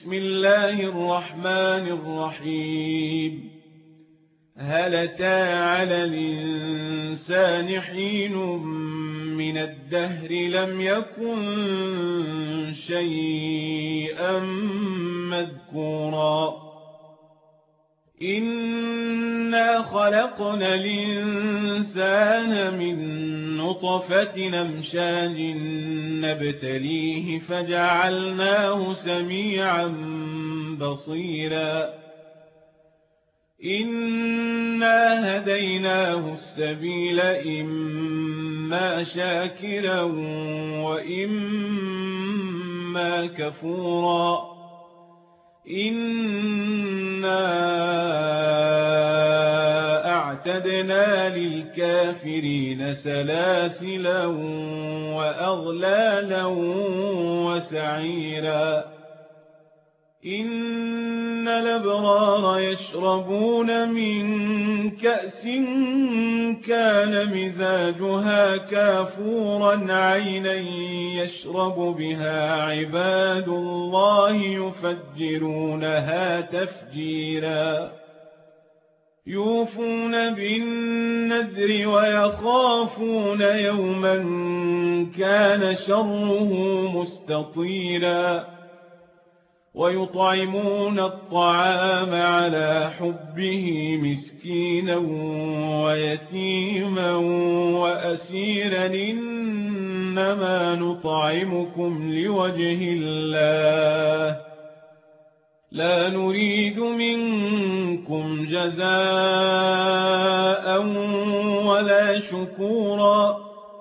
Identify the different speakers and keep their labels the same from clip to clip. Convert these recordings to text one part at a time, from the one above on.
Speaker 1: بسم الله الرحمن الرحيم هل أتى على الإنسان حين من الدهر لم يكن شيئا مذكورا إنا خلقنا الإنسان من نطفة أمشاج نبتليه فجعلناه سميعا بصيرا إنا هديناه السبيل إما شاكرا وإما كفورا إنا أعتدنا للكافرين سلاسلا وأغلالا وسعيرا إن الأبرار يشربون من كأس كان مزاجها كافورا عينا يشرب بها عباد الله يفجرونها تفجيرا يوفون بالنذر ويخافون يوما كان شره مستطيرا ويطعمون الطعام على حبه مسكينا ويتيما وأسيرا إنما نطعمكم لوجه الله لا نريد منكم جزاء ولا شكورا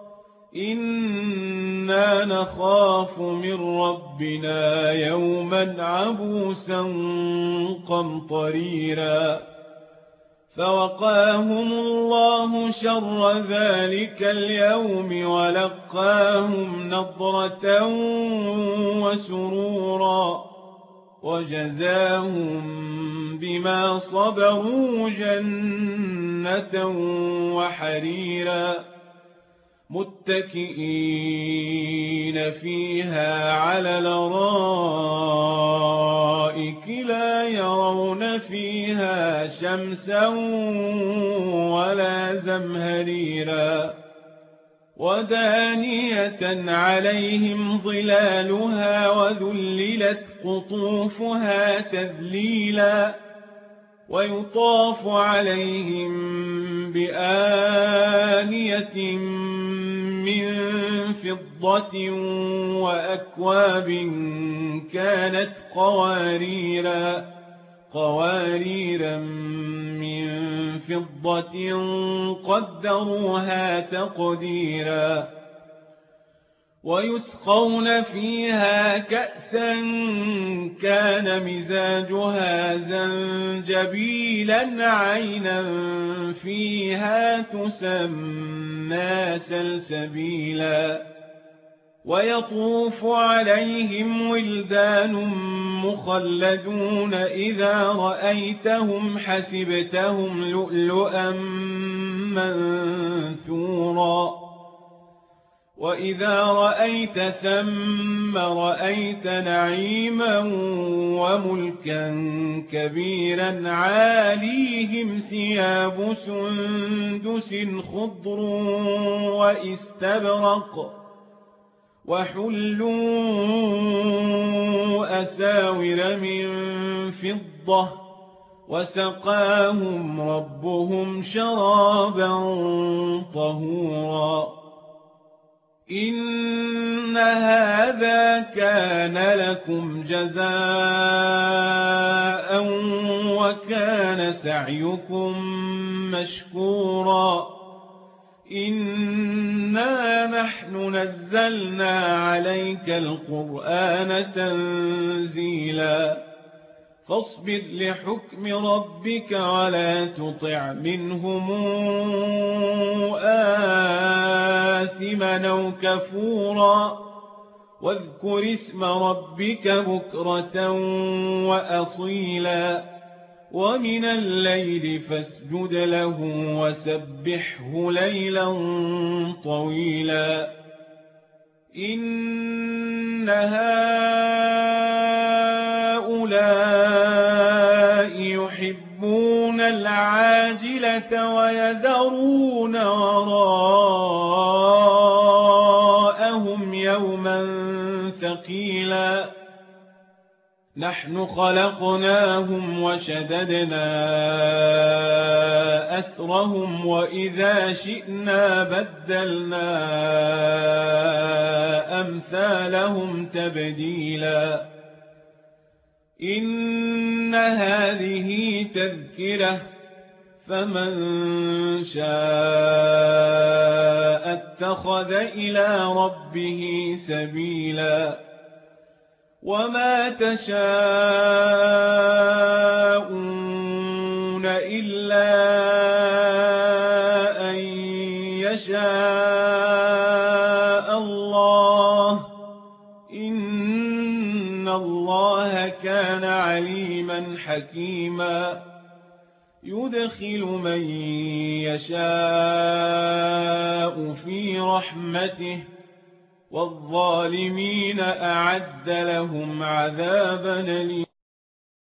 Speaker 1: إنا نخاف من ربنا يوما عبوسا قمطريرا فوقاهم الله شر ذلك اليوم ولقاهم نضرة وسرورا وجزاهم بما صبروا جنة وحريرا متكئين فيها على الأرائك لا يرون فيها شمسا ولا زمهريرا ودانية عليهم ظلالها وذللت قطوفها تذليلا ويطاف عليهم بآنية من فضة وأكواب كانت قواريرا من فضة قدروها تقديرا ويسقون فيها كأسا كان مزاجها زنجبيلا عينا فيها تسمى سلسبيلا ويطوف عليهم ولدان مخلدون إذا رأيتهم حسبتهم لؤلؤا منثورا وإذا رأيت ثم رأيت نعيما وملكا كبيرا عاليهم ثياب سندس خضر واستبرق وحلوا أساور من فضة وسقاهم ربهم شرابا طهورا إن هذا كان لكم جزاء وكان سعيكم مشكورا إنا نحن نزلنا عليك القرآن تنزيلا فاصبر لحكم ربك ولا تطع منهم آثما أو كفورا واذكر اسم ربك بكرة وأصيلا ومن الليل فاسجد له وسبحه ليلا طويلا إن هؤلاء هؤلاء يحبون العاجلة ويذرون وراءهم يوما ثقيلا نحن خلقناهم وشددنا أسرهم وإذا شئنا بدلنا أمثالهم تبديلا إن هذه تذكرة فمن شاء اتخذ إلى ربه سبيلا وما تشاءون إلا أن يشاء الله إن الله كان عليما حكيما يدخل من يشاء في رحمته والظالمين أعد لهم عذابا أليما